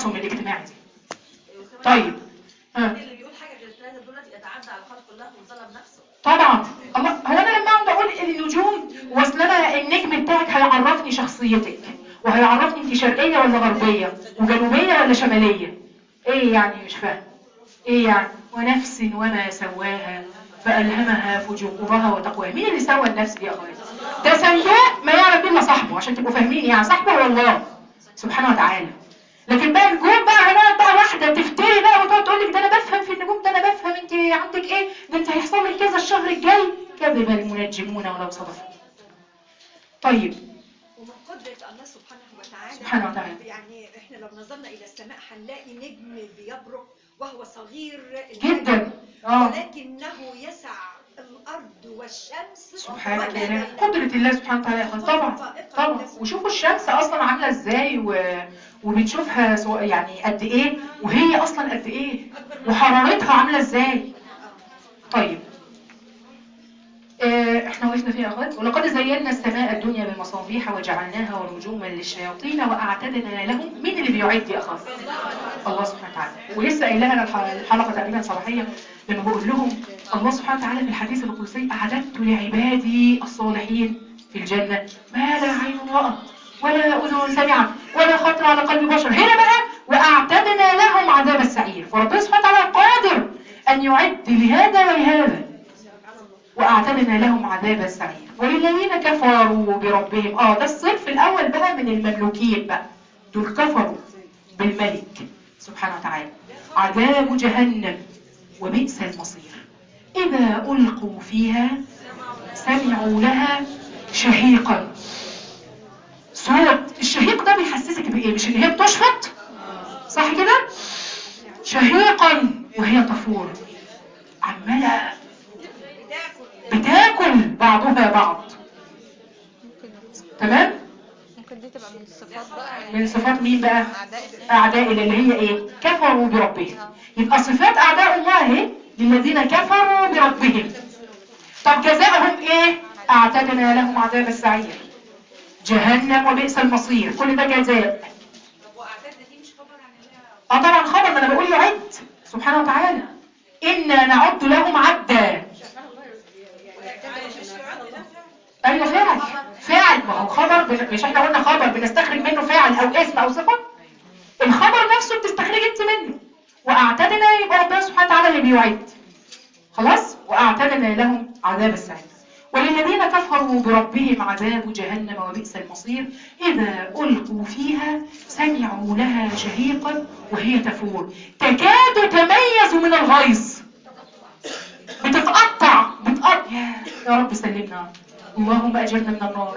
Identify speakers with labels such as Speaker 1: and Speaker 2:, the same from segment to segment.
Speaker 1: التقاسم الاجتماعي دي. طيب
Speaker 2: اللي بيقول حاجه غير كده دلوقتي يتعدى على الخلق كلها وظلم نفسه.
Speaker 1: طبعا الله، هو انا لما اقعد اقول النجوم واصل انا النجم بتاعك هيعرفني شخصيتك وهيعرفني انت شرقيه ولا غربيه وجنوبيه ولا شماليه، ايه يعني؟ مش فاهم ايه يعني. ونفس وما سواها فالهمها فجورها وتقواها. مين اللي سوى النفس دي يا اخواتي؟ ده صندوق ما يعلم به الا صاحبه، عشان تبقوا فاهمين يعني صاحبه هو الله سبحانه وتعالى. لكن بقى النجوم بقى هنقعد بقى واحده تفتري بقى وتقعد تقول لك ده انا بفهم في النجوم، ده انا بفهم انت عندك ايه، ده انت هيحصل لك كذا الشهر الجاي. كذب المنجمون ولو صدفوا. طيب
Speaker 3: ومن قدرة الله
Speaker 1: سبحانه وتعالى
Speaker 3: يعني احنا لو نظرنا الى السماء هنلاقي نجم بيبرق وهو صغير
Speaker 1: جدا
Speaker 3: ولكنه يسع الارض والشمس
Speaker 1: سبحانك يا اله. قدرة الله سبحانه وتعالى. طبعا طبعا. وشوفوا الشمس اصلا عامله ازاي وبنشوفها يعني قد ايه، وهي اصلا قد ايه، وحرارتها عامله ازاي. طيب احنا وقفنا فيها اخوات. ولقد زينا السماء الدنيا بمصابيح وجعلناها ورجوما للشياطين واعتدنا لهم. مين اللي بيعد يا اخوات؟ الله سبحانه وتعالى. ولسه قايل لها الحلقه تقريبا صباحيه لما بقول لهم الله سبحانه وتعالى في الحديث القدسي اعددت لعبادي الصالحين في الجنه ما لا عين رأت ولا اذن سمعت ولا خطر على قلب بشر. هنا بقى واعتدنا لهم عذاب السعير. فربنا سبحانه وتعالى قادر ان يعد لهذا ولهذا. واعتدنا لهم عذاب السعير. وللذين كفروا بربهم، ده الصنف الاول بقى من المملوكين بقى، دول كفروا بالملك سبحانه وتعالى. عذاب جهنم وبئس المصير. اذا القوا فيها سمعوا لها شهيقا. صوت الشهيق ده بيحسسك بايه؟ مش ان هي بتشفط، صح كده؟ شهيقا وهي تفور، عماله بتاكل بعضها بعض. تمام؟
Speaker 4: ممكن دي تبقى من صفات بقى،
Speaker 1: من صفات مين بقى؟ اعداء اللي هي ايه؟ كفروا بربهم. يبقى صفات اعداء الله للذين كفروا بربهم. طب جزاؤهم ايه؟ اعتدنا لهم عذاب السعير جهنم وبئس المصير. كل ده جزاء.
Speaker 2: طب واعتدنا دي مش خبر عن الله؟
Speaker 1: طبعا خبر، ما انا بقول يعد سبحانه وتعالى. إنا نعد لهم عدا. ايوه فاعل. فاعل، ما هو خبر مش احنا قلنا خبر بنستخرج منه فاعل او اسم او صفه. الخبر نفسه بتستخرج انت منه. واعتدنا يبقى ربنا سبحانه وتعالى اللي بيعد. خلاص. واعتدنا لهم عذاب السعير. وللذين كفروا بربهم عذاب جهنم وبئس المصير. إذا ألقوا فيها سمعوا لها شهيقا وهي تفور تكاد تميز من الغيظ. بتتقطع يا رب سلمنا، اللهم أجرنا من النار.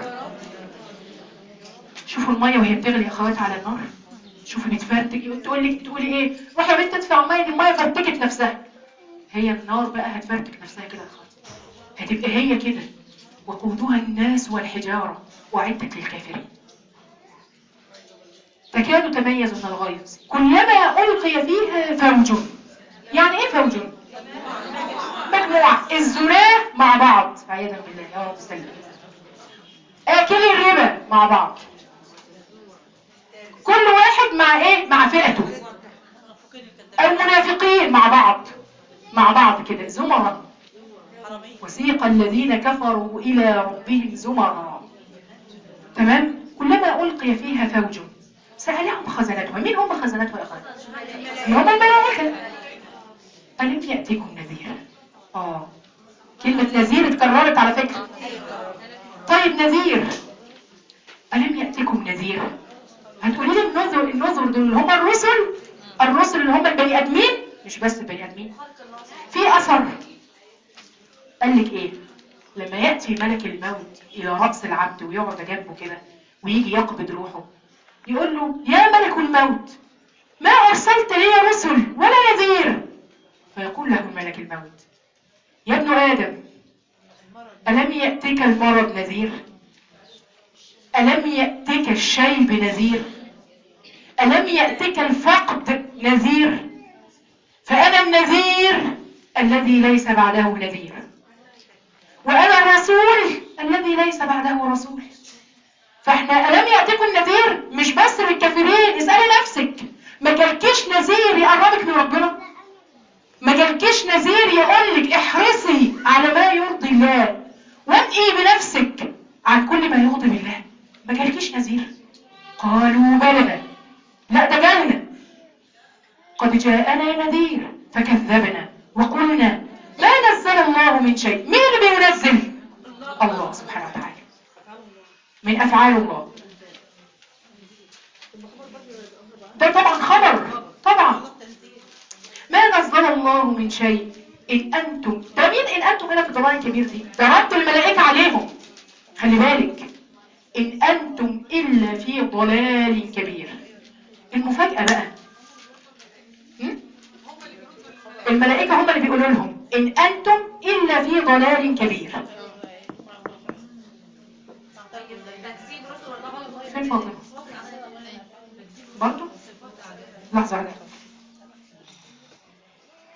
Speaker 1: شوفوا المية وهي بتغلي يا أخوات على النار، شوفوا بتفرتك. تقولي إيه؟ روح يا بنت تدفع مية، دي المية فرتكت نفسها. هي النار بقى هتفرتك نفسها كده يا أخوات، هتبقى هي كده. وقودها الناس والحجارة وعدت للكافرين. تكاد تميز من الغيظ كلما ألقي فيها فوج. يعني ايه فوج؟ مجموعة الزناة مع بعض، عياذا بالله يا رب سلم. آكلي الربا مع بعض، كل واحد مع ايه؟ مع فئته. المنافقين مع بعض، مع بعض كده زمرا. وسيق الذين كفروا إلى ربهم زمرا. تمام. كلما ألقي فيها فوج سألهم خزنتها. مين هم خزنتها يا أخوان؟ اللي هم الملائكة. ألم يأتكم نذير؟ كلمة نذير اتكررت على فكرة. طيب نذير، ألم يأتكم نذير؟ هتقولي لي النذر دول اللي هم الرسل اللي هم البني آدمين؟ مش بس البني آدمين، في أثر قال لك ايه؟ لما يأتي ملك الموت إلى رأس العبد ويقعد جنبه كده ويجي يقبض روحه، يقول له يا ملك الموت ما أرسلت لي رسل ولا نذير. فيقول له ملك الموت يا ابن آدم ألم يأتك المرض نذير؟ ألم يأتك الشيب نذير؟ ألم يأتك الفقد نذير؟ فأنا النذير الذي ليس بعده نذير، وأنا الرسول الذي ليس بعده رسول. فاحنا ألم يأتكم نذير مش بس للكافرين. اسألي نفسك، ما كان قد جاءنا نذير فكذبنا وقلنا ما نزل الله من شيء. مين اللي بينزل؟ الله سبحانه وتعالى، من أفعال الله. ده طبعا خبر، طبعا ما نزل الله من شيء إن أنتم. ده مين إن أنتم هنا في الضلال الكبير دي؟ ده رد الملائكة عليهم، خلي بالك، إن أنتم إلا في ضلال كبير. المفاجأة بقى الملائكة هم اللي بيقولوا لهم إن أنتم إلا في ضلال كبير.
Speaker 2: تكذيب رسل الله
Speaker 1: فين فاطمة؟ برضو لحظة عليها.